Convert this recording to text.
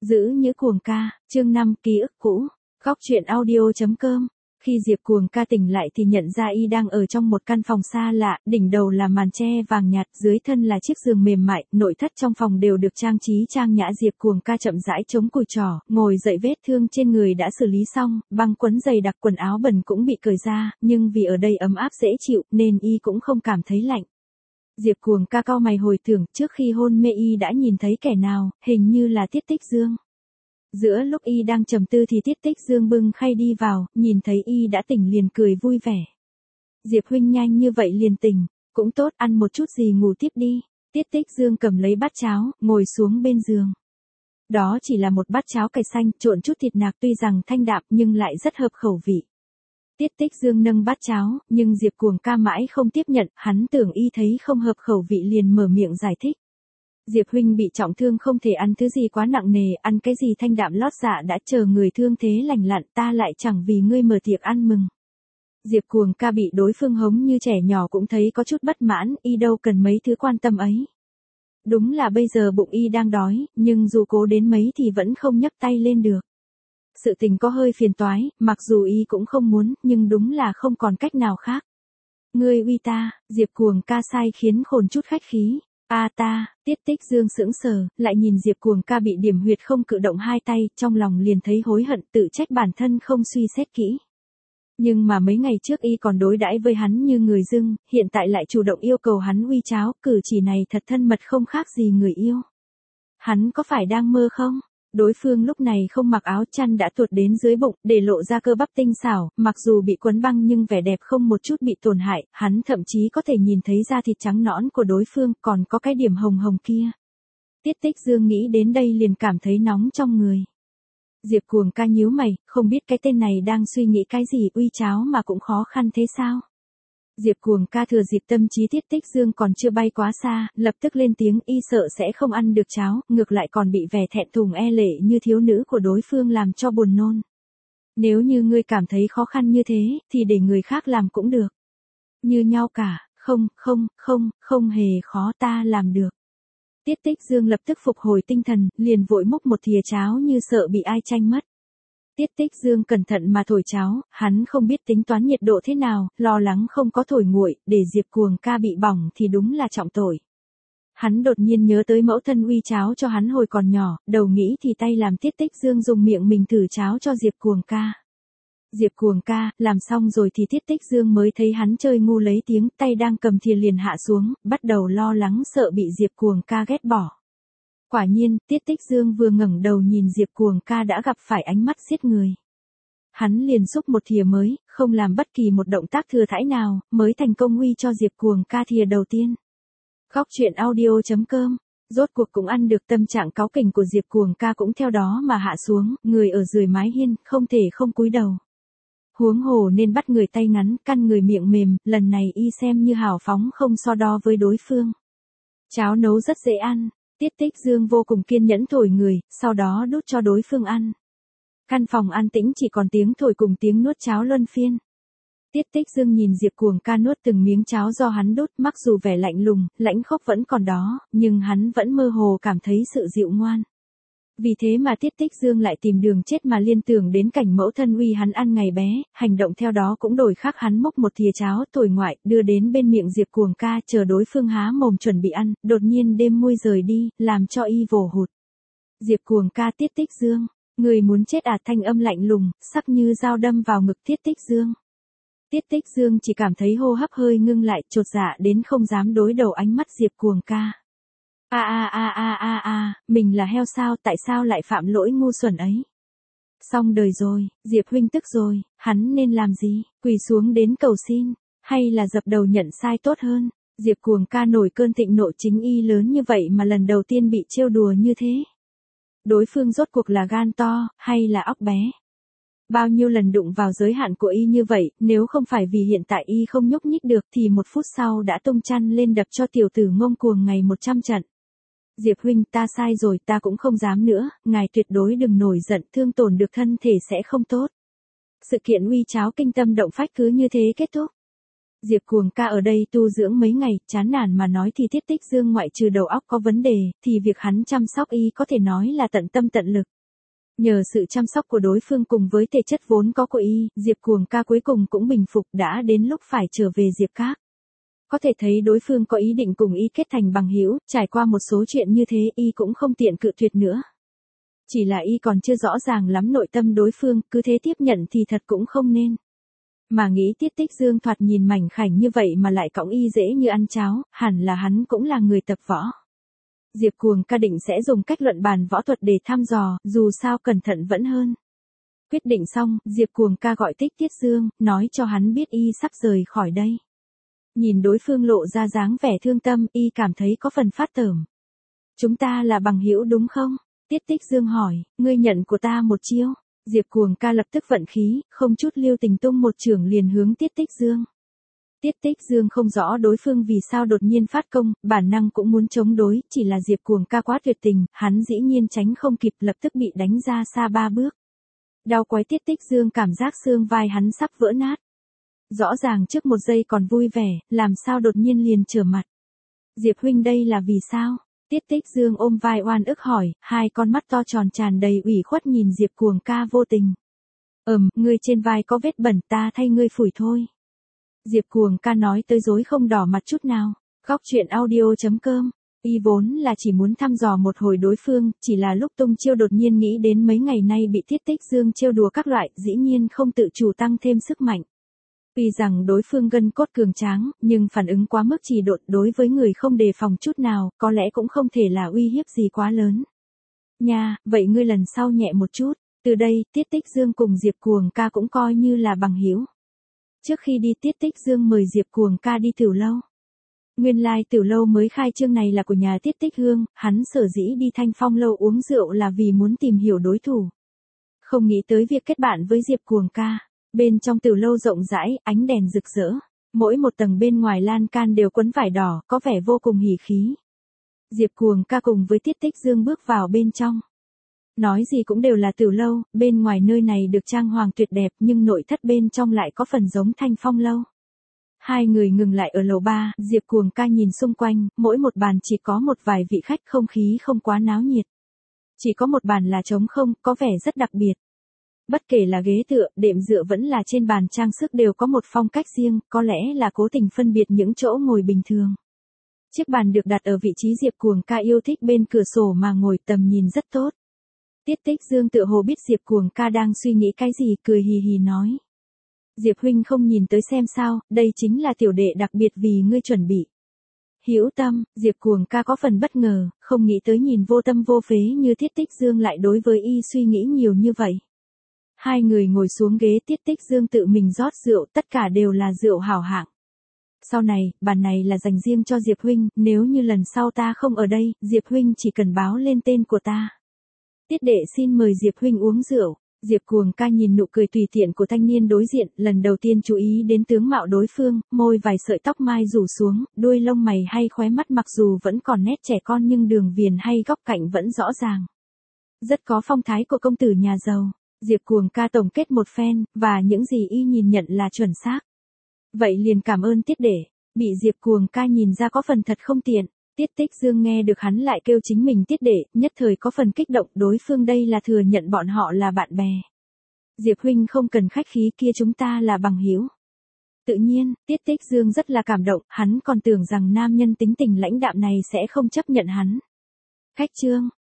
Giữ nhữ cuồng ca, chương 5 ký ức cũ, góc truyện audio.com. Khi Diệp Cuồng ca tỉnh lại thì nhận ra y đang ở trong một căn phòng xa lạ, đỉnh đầu là màn tre vàng nhạt, dưới thân là chiếc giường mềm mại, nội thất trong phòng đều được trang trí trang nhã. Diệp Cuồng ca chậm rãi chống cùi trỏ, ngồi dậy, vết thương trên người đã xử lý xong, băng quấn dày đặc, quần áo bẩn cũng bị cởi ra, nhưng vì ở đây ấm áp dễ chịu nên y cũng không cảm thấy lạnh. Diệp Cuồng ca cau mày hồi tưởng, trước khi hôn mê y đã nhìn thấy kẻ nào, hình như là Tiết Tích Dương. Giữa lúc y đang trầm tư thì Tiết Tích Dương bưng khay đi vào, nhìn thấy y đã tỉnh liền cười vui vẻ. Diệp huynh nhanh như vậy liền tỉnh, cũng tốt, ăn một chút gì ngủ tiếp đi. Tiết Tích Dương cầm lấy bát cháo, ngồi xuống bên giường. Đó chỉ là một bát cháo cải xanh, trộn chút thịt nạc, tuy rằng thanh đạm nhưng lại rất hợp khẩu vị. Tiết Tích Dương nâng bát cháo, nhưng Diệp Cuồng ca mãi không tiếp nhận, hắn tưởng y thấy không hợp khẩu vị liền mở miệng giải thích. Diệp huynh bị trọng thương không thể ăn thứ gì quá nặng nề, ăn cái gì thanh đạm lót dạ đã, chờ người thương thế lành lặn ta lại chẳng vì ngươi mở tiệc ăn mừng. Diệp Cuồng ca bị đối phương hống như trẻ nhỏ cũng thấy có chút bất mãn, y đâu cần mấy thứ quan tâm ấy. Đúng là bây giờ bụng y đang đói, nhưng dù cố đến mấy thì vẫn không nhấc tay lên được. Sự tình có hơi phiền toái, mặc dù y cũng không muốn, nhưng đúng là không còn cách nào khác. Ngươi uy ta, Diệp Cuồng ca sai khiến khồn chút khách khí. Ta, Tiết Tích Dương sững sờ, lại nhìn Diệp Cuồng ca bị điểm huyệt không cử động hai tay, trong lòng liền thấy hối hận, tự trách bản thân không suy xét kỹ. Nhưng mà mấy ngày trước y còn đối đãi với hắn như người dưng, hiện tại lại chủ động yêu cầu hắn uy cháo, cử chỉ này thật thân mật không khác gì người yêu. Hắn có phải đang mơ không? Đối phương lúc này không mặc áo chăn đã tuột đến dưới bụng, để lộ ra cơ bắp tinh xảo, mặc dù bị quấn băng nhưng vẻ đẹp không một chút bị tổn hại, hắn thậm chí có thể nhìn thấy da thịt trắng nõn của đối phương, còn có cái điểm hồng hồng kia. Tiết Tích Dương nghĩ đến đây liền cảm thấy nóng trong người. Diệp Cuồng ca nhíu mày, không biết cái tên này đang suy nghĩ cái gì, uy cháo mà cũng khó khăn thế sao? Diệp Cuồng ca thừa dịp tâm trí Tiết Tích Dương còn chưa bay quá xa, lập tức lên tiếng, y sợ sẽ không ăn được cháo, ngược lại còn bị vẻ thẹn thùng e lệ như thiếu nữ của đối phương làm cho buồn nôn. Nếu như ngươi cảm thấy khó khăn như thế, thì để người khác làm cũng được. Như nhau cả, không hề khó, ta làm được. Tiết Tích Dương lập tức phục hồi tinh thần, liền vội múc một thìa cháo như sợ bị ai tranh mất. Tiết Tích Dương cẩn thận mà thổi cháo, hắn không biết tính toán nhiệt độ thế nào, lo lắng không có thổi nguội, để Diệp Cuồng ca bị bỏng thì đúng là trọng tội. Hắn đột nhiên nhớ tới mẫu thân uy cháo cho hắn hồi còn nhỏ, đầu nghĩ thì tay làm Tiết Tích Dương dùng miệng mình thử cháo cho Diệp Cuồng ca. Diệp Cuồng ca, làm xong rồi thì Tiết Tích Dương mới thấy hắn chơi ngu lấy tiếng, tay đang cầm thìa liền hạ xuống, bắt đầu lo lắng sợ bị Diệp Cuồng ca ghét bỏ. Quả nhiên, Tiết Tích Dương vừa ngẩng đầu nhìn Diệp Cuồng ca đã gặp phải ánh mắt giết người. Hắn liền xúc một thìa mới, không làm bất kỳ một động tác thừa thãi nào, mới thành công uy cho Diệp Cuồng ca thìa đầu tiên. Góc truyện audio.com. Rốt cuộc cũng ăn được, tâm trạng cáu kỉnh của Diệp Cuồng ca cũng theo đó mà hạ xuống, người ở dưới mái hiên, không thể không cúi đầu. Huống hồ nên bắt người tay ngắn, căn người miệng mềm, lần này y xem như hào phóng không so đo với đối phương. Cháo nấu rất dễ ăn. Tiết Tích Dương vô cùng kiên nhẫn thổi người, sau đó đút cho đối phương ăn. Căn phòng an tĩnh chỉ còn tiếng thổi cùng tiếng nuốt cháo luân phiên. Tiết Tích Dương nhìn Diệp Cuồng ca nuốt từng miếng cháo do hắn đút, mặc dù vẻ lạnh lùng, lãnh khốc vẫn còn đó, nhưng hắn vẫn mơ hồ cảm thấy sự dịu ngoan. Vì thế mà Tiết Tích Dương lại tìm đường chết mà liên tưởng đến cảnh mẫu thân uy hắn ăn ngày bé, hành động theo đó cũng đổi khác. Hắn múc một thìa cháo thổi ngoại, đưa đến bên miệng Diệp Cuồng ca, chờ đối phương há mồm chuẩn bị ăn, đột nhiên đêm môi rời đi, làm cho y vồ hụt. Diệp Cuồng ca, Tiết Tích Dương, người muốn chết à? Thanh âm lạnh lùng, sắc như dao đâm vào ngực Tiết Tích Dương. Tiết Tích Dương chỉ cảm thấy hô hấp hơi ngưng lại, chột dạ đến không dám đối đầu ánh mắt Diệp Cuồng ca. Mình là heo sao, tại sao lại phạm lỗi ngu xuẩn ấy? Xong đời rồi, Diệp huynh tức rồi, hắn nên làm gì? Quỳ xuống đến cầu xin, hay là dập đầu nhận sai tốt hơn? Diệp Cuồng ca nổi cơn thịnh nộ, chính y lớn như vậy mà lần đầu tiên bị trêu đùa như thế. Đối phương rốt cuộc là gan to, hay là óc bé? Bao nhiêu lần đụng vào giới hạn của y như vậy, nếu không phải vì hiện tại y không nhúc nhích được thì một phút sau đã tung chăn lên đập cho tiểu tử ngông cuồng ngày 100 trận. Diệp huynh, ta sai rồi, ta cũng không dám nữa, ngài tuyệt đối đừng nổi giận, thương tổn được thân thể sẽ không tốt. Sự kiện uy cháo kinh tâm động phách cứ như thế kết thúc. Diệp Cuồng ca ở đây tu dưỡng mấy ngày, chán nản mà nói thì Tiết Tích Dương ngoại trừ đầu óc có vấn đề, thì việc hắn chăm sóc y có thể nói là tận tâm tận lực. Nhờ sự chăm sóc của đối phương cùng với thể chất vốn có của y, Diệp Cuồng ca cuối cùng cũng bình phục, đã đến lúc phải trở về Diệp Các. Có thể thấy đối phương có ý định cùng y kết thành bằng hữu, trải qua một số chuyện như thế y cũng không tiện cự tuyệt nữa. Chỉ là y còn chưa rõ ràng lắm nội tâm đối phương, cứ thế tiếp nhận thì thật cũng không nên. Mà nghĩ Tiết Tích Dương thoạt nhìn mảnh khảnh như vậy mà lại cõng y dễ như ăn cháo, hẳn là hắn cũng là người tập võ. Diệp Cuồng ca định sẽ dùng cách luận bàn võ thuật để thăm dò, dù sao cẩn thận vẫn hơn. Quyết định xong, Diệp Cuồng ca gọi Tích Tiết Dương, nói cho hắn biết y sắp rời khỏi đây. Nhìn đối phương lộ ra dáng vẻ thương tâm, y cảm thấy có phần phát tởm. Chúng ta là bằng hữu đúng không? Tiết Tích Dương hỏi, ngươi nhận của ta một chiêu. Diệp Cuồng ca lập tức vận khí, không chút lưu tình tung một chưởng liền hướng Tiết Tích Dương. Tiết Tích Dương không rõ đối phương vì sao đột nhiên phát công, bản năng cũng muốn chống đối, chỉ là Diệp Cuồng ca quá tuyệt tình, hắn dĩ nhiên tránh không kịp lập tức bị đánh ra xa 3 bước. Đau quái Tiết Tích Dương cảm giác xương vai hắn sắp vỡ nát. Rõ ràng trước một giây còn vui vẻ, làm sao đột nhiên liền trở mặt. Diệp huynh đây là vì sao? Tiết Tích Dương ôm vai oan ức hỏi, hai con mắt to tròn tràn đầy ủy khuất nhìn Diệp Cuồng ca vô tình. Ngươi trên vai có vết bẩn ta thay ngươi phủi thôi. Diệp Cuồng ca nói tới dối không đỏ mặt chút nào. Góc truyện audio.com. Y vốn là chỉ muốn thăm dò một hồi đối phương, chỉ là lúc tung chiêu đột nhiên nghĩ đến mấy ngày nay bị Tiết Tích Dương trêu đùa các loại, dĩ nhiên không tự chủ tăng thêm sức mạnh. Tuy rằng đối phương gân cốt cường tráng, nhưng phản ứng quá mức trì độn đối với người không đề phòng chút nào, có lẽ cũng không thể là uy hiếp gì quá lớn. Nha, vậy ngươi lần sau nhẹ một chút, từ đây, Tiết Tích Dương cùng Diệp Cuồng ca cũng coi như là bằng hữu. Trước khi đi Tiết Tích Dương mời Diệp Cuồng ca đi tiểu lâu. Nguyên lai tiểu lâu mới khai trương này là của nhà Tiết Tích Hương, hắn sở dĩ đi Thanh Phong lâu uống rượu là vì muốn tìm hiểu đối thủ. Không nghĩ tới việc kết bạn với Diệp Cuồng ca. Bên trong tiểu lâu rộng rãi, ánh đèn rực rỡ. Mỗi một tầng bên ngoài lan can đều quấn vải đỏ, có vẻ vô cùng hỉ khí. Diệp Cuồng ca cùng với Tiết Tích Dương bước vào bên trong. Nói gì cũng đều là tiểu lâu, bên ngoài nơi này được trang hoàng tuyệt đẹp nhưng nội thất bên trong lại có phần giống Thanh Phong lâu. Hai người ngừng lại ở lầu 3, Diệp Cuồng ca nhìn xung quanh, mỗi một bàn chỉ có một vài vị khách, không khí không quá náo nhiệt. Chỉ có một bàn là trống không, có vẻ rất đặc biệt. Bất kể là ghế tựa, đệm dựa vẫn là trên bàn trang sức đều có một phong cách riêng, có lẽ là cố tình phân biệt những chỗ ngồi bình thường. Chiếc bàn được đặt ở vị trí Diệp Cuồng ca yêu thích bên cửa sổ mà ngồi, tầm nhìn rất tốt. Tiết Tích Dương tựa hồ biết Diệp Cuồng ca đang suy nghĩ cái gì, cười hì hì nói. Diệp huynh không nhìn tới xem sao, đây chính là tiểu đệ đặc biệt vì ngươi chuẩn bị. Hữu tâm, Diệp Cuồng ca có phần bất ngờ, không nghĩ tới nhìn vô tâm vô phế như Tiết Tích Dương lại đối với y suy nghĩ nhiều như vậy. Hai người ngồi xuống ghế, Tiết Tích Dương tự mình rót rượu, tất cả đều là rượu hảo hạng. Sau này, bàn này là dành riêng cho Diệp huynh, nếu như lần sau ta không ở đây, Diệp huynh chỉ cần báo lên tên của ta. Tiết đệ xin mời Diệp huynh uống rượu. Diệp Cuồng ca nhìn nụ cười tùy tiện của thanh niên đối diện, lần đầu tiên chú ý đến tướng mạo đối phương, môi vài sợi tóc mai rủ xuống, đuôi lông mày hay khóe mắt mặc dù vẫn còn nét trẻ con nhưng đường viền hay góc cạnh vẫn rõ ràng. Rất có phong thái của công tử nhà giàu. Diệp Cuồng ca tổng kết một phen, và những gì y nhìn nhận là chuẩn xác. Vậy liền cảm ơn Tiết đệ. Bị Diệp Cuồng ca nhìn ra có phần thật không tiện. Tiết Tích Dương nghe được hắn lại kêu chính mình Tiết đệ, nhất thời có phần kích động, đối phương đây là thừa nhận bọn họ là bạn bè. Diệp huynh không cần khách khí, kia chúng ta là bằng hữu. Tự nhiên, Tiết Tích Dương rất là cảm động, hắn còn tưởng rằng nam nhân tính tình lãnh đạm này sẽ không chấp nhận hắn. Khách trương,